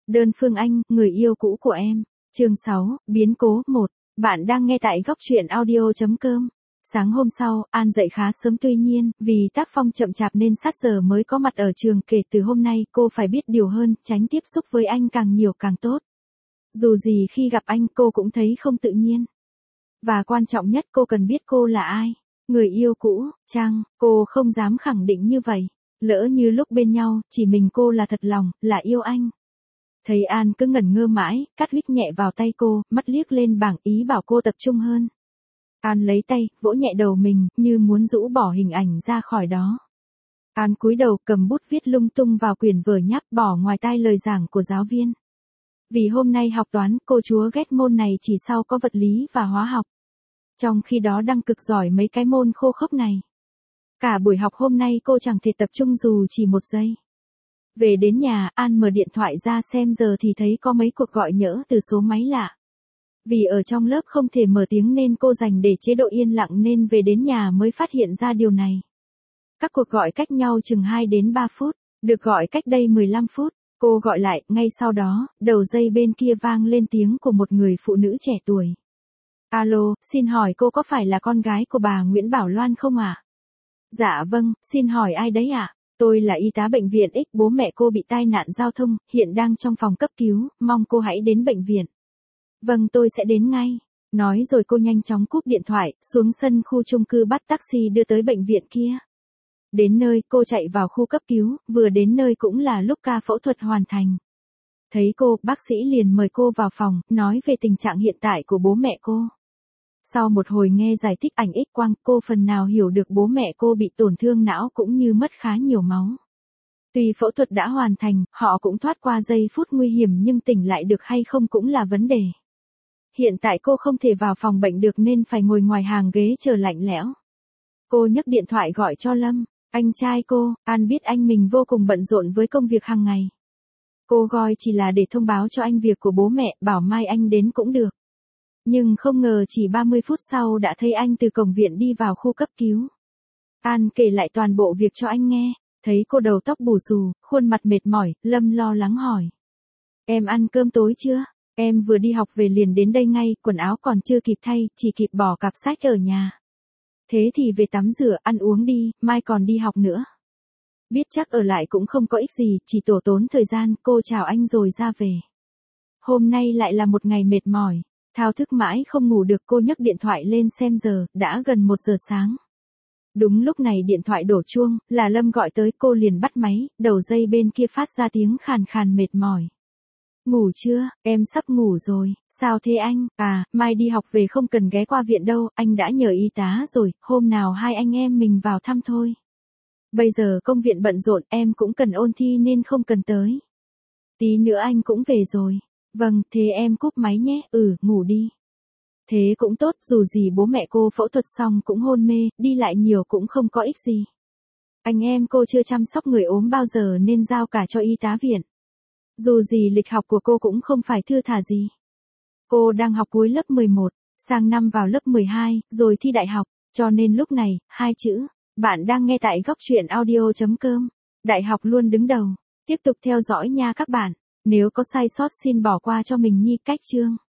Đơn Phương Anh, người yêu cũ của em. Chương 6, biến cố 1. Bạn đang nghe tại góc truyện audio.com. Sáng hôm sau, An dậy khá sớm, tuy nhiên, vì tác phong chậm chạp nên sát giờ mới có mặt ở trường. Kể từ hôm nay, cô phải biết điều hơn, tránh tiếp xúc với anh càng nhiều càng tốt. Dù gì khi gặp anh cô cũng thấy không tự nhiên. Và quan trọng nhất, cô cần biết cô là ai. Người yêu cũ, chăng? Cô không dám khẳng định như vậy. Lỡ như lúc bên nhau, chỉ mình cô là thật lòng, là yêu anh. Thấy An cứ ngẩn ngơ mãi, Cát huých nhẹ vào tay cô, mắt liếc lên bảng ý bảo cô tập trung hơn. An lấy tay, vỗ nhẹ đầu mình, như muốn rũ bỏ hình ảnh ra khỏi đó. An cúi đầu cầm bút viết lung tung vào quyển vở nháp, bỏ ngoài tai lời giảng của giáo viên. Vì hôm nay học toán, cô chúa ghét môn này chỉ sau có vật lý và hóa học. Trong khi đó đang cực giỏi mấy cái môn khô khốc này. Cả buổi học hôm nay cô chẳng thể tập trung dù chỉ một giây. Về đến nhà, An mở điện thoại ra xem giờ thì thấy có mấy cuộc gọi nhỡ từ số máy lạ. Vì ở trong lớp không thể mở tiếng nên cô dành để chế độ yên lặng, nên về đến nhà mới phát hiện ra điều này. Các cuộc gọi cách nhau chừng 2 đến 3 phút, được gọi cách đây 15 phút. Cô gọi lại, ngay sau đó, đầu dây bên kia vang lên tiếng của một người phụ nữ trẻ tuổi. Alo, xin hỏi cô có phải là con gái của bà Nguyễn Bảo Loan không ạ? Dạ vâng, xin hỏi ai đấy ạ? Tôi là y tá bệnh viện X, bố mẹ cô bị tai nạn giao thông, hiện đang trong phòng cấp cứu, mong cô hãy đến bệnh viện. Vâng, tôi sẽ đến ngay. Nói rồi cô nhanh chóng cúp điện thoại, xuống sân khu chung cư bắt taxi đưa tới bệnh viện kia. Đến nơi, cô chạy vào khu cấp cứu, vừa đến nơi cũng là lúc ca phẫu thuật hoàn thành. Thấy cô, bác sĩ liền mời cô vào phòng, nói về tình trạng hiện tại của bố mẹ cô. Sau một hồi nghe giải thích ảnh X-quang, cô phần nào hiểu được bố mẹ cô bị tổn thương não cũng như mất khá nhiều máu. Tuy phẫu thuật đã hoàn thành, họ cũng thoát qua giây phút nguy hiểm, nhưng tỉnh lại được hay không cũng là vấn đề. Hiện tại cô không thể vào phòng bệnh được nên phải ngồi ngoài hàng ghế chờ lạnh lẽo. Cô nhấc điện thoại gọi cho Lâm, anh trai cô. An biết anh mình vô cùng bận rộn với công việc hàng ngày. Cô gọi chỉ là để thông báo cho anh việc của bố mẹ, bảo mai anh đến cũng được. Nhưng không ngờ chỉ 30 phút sau đã thấy anh từ cổng viện đi vào khu cấp cứu. An kể lại toàn bộ việc cho anh nghe, thấy cô đầu tóc bù xù, khuôn mặt mệt mỏi, Lâm lo lắng hỏi. Em ăn cơm tối chưa? Em vừa đi học về liền đến đây ngay, quần áo còn chưa kịp thay, chỉ kịp bỏ cặp sách ở nhà. Thế thì về tắm rửa, ăn uống đi, mai còn đi học nữa. Biết chắc ở lại cũng không có ích gì, chỉ tổ tốn thời gian. Cô chào anh rồi ra về. Hôm nay lại là một ngày mệt mỏi. Thao thức mãi không ngủ được, cô nhấc điện thoại lên xem giờ, đã gần 1 giờ sáng. Đúng lúc này điện thoại đổ chuông, là Lâm gọi tới, cô liền bắt máy, đầu dây bên kia phát ra tiếng khàn khàn mệt mỏi. Ngủ chưa? Em sắp ngủ rồi. Sao thế anh? À, mai đi học về không cần ghé qua viện đâu, anh đã nhờ y tá rồi, hôm nào hai anh em mình vào thăm thôi. Bây giờ công viện bận rộn, em cũng cần ôn thi nên không cần tới. Tí nữa anh cũng về rồi. Vâng, thế em cúp máy nhé. Ngủ đi. Thế cũng tốt, dù gì bố mẹ cô phẫu thuật xong cũng hôn mê, đi lại nhiều cũng không có ích gì. Anh em cô chưa chăm sóc người ốm bao giờ nên giao cả cho y tá viện. Dù gì lịch học của cô cũng không phải thưa thả gì. Cô đang học cuối lớp 11, sang năm vào lớp 12, rồi thi đại học, cho nên lúc này, 2 chữ. Bạn đang nghe tại góc truyện audio.com. Đại học luôn đứng đầu. Tiếp tục theo dõi nha các bạn. Nếu có sai sót xin bỏ qua cho mình Nhi. Cách chương.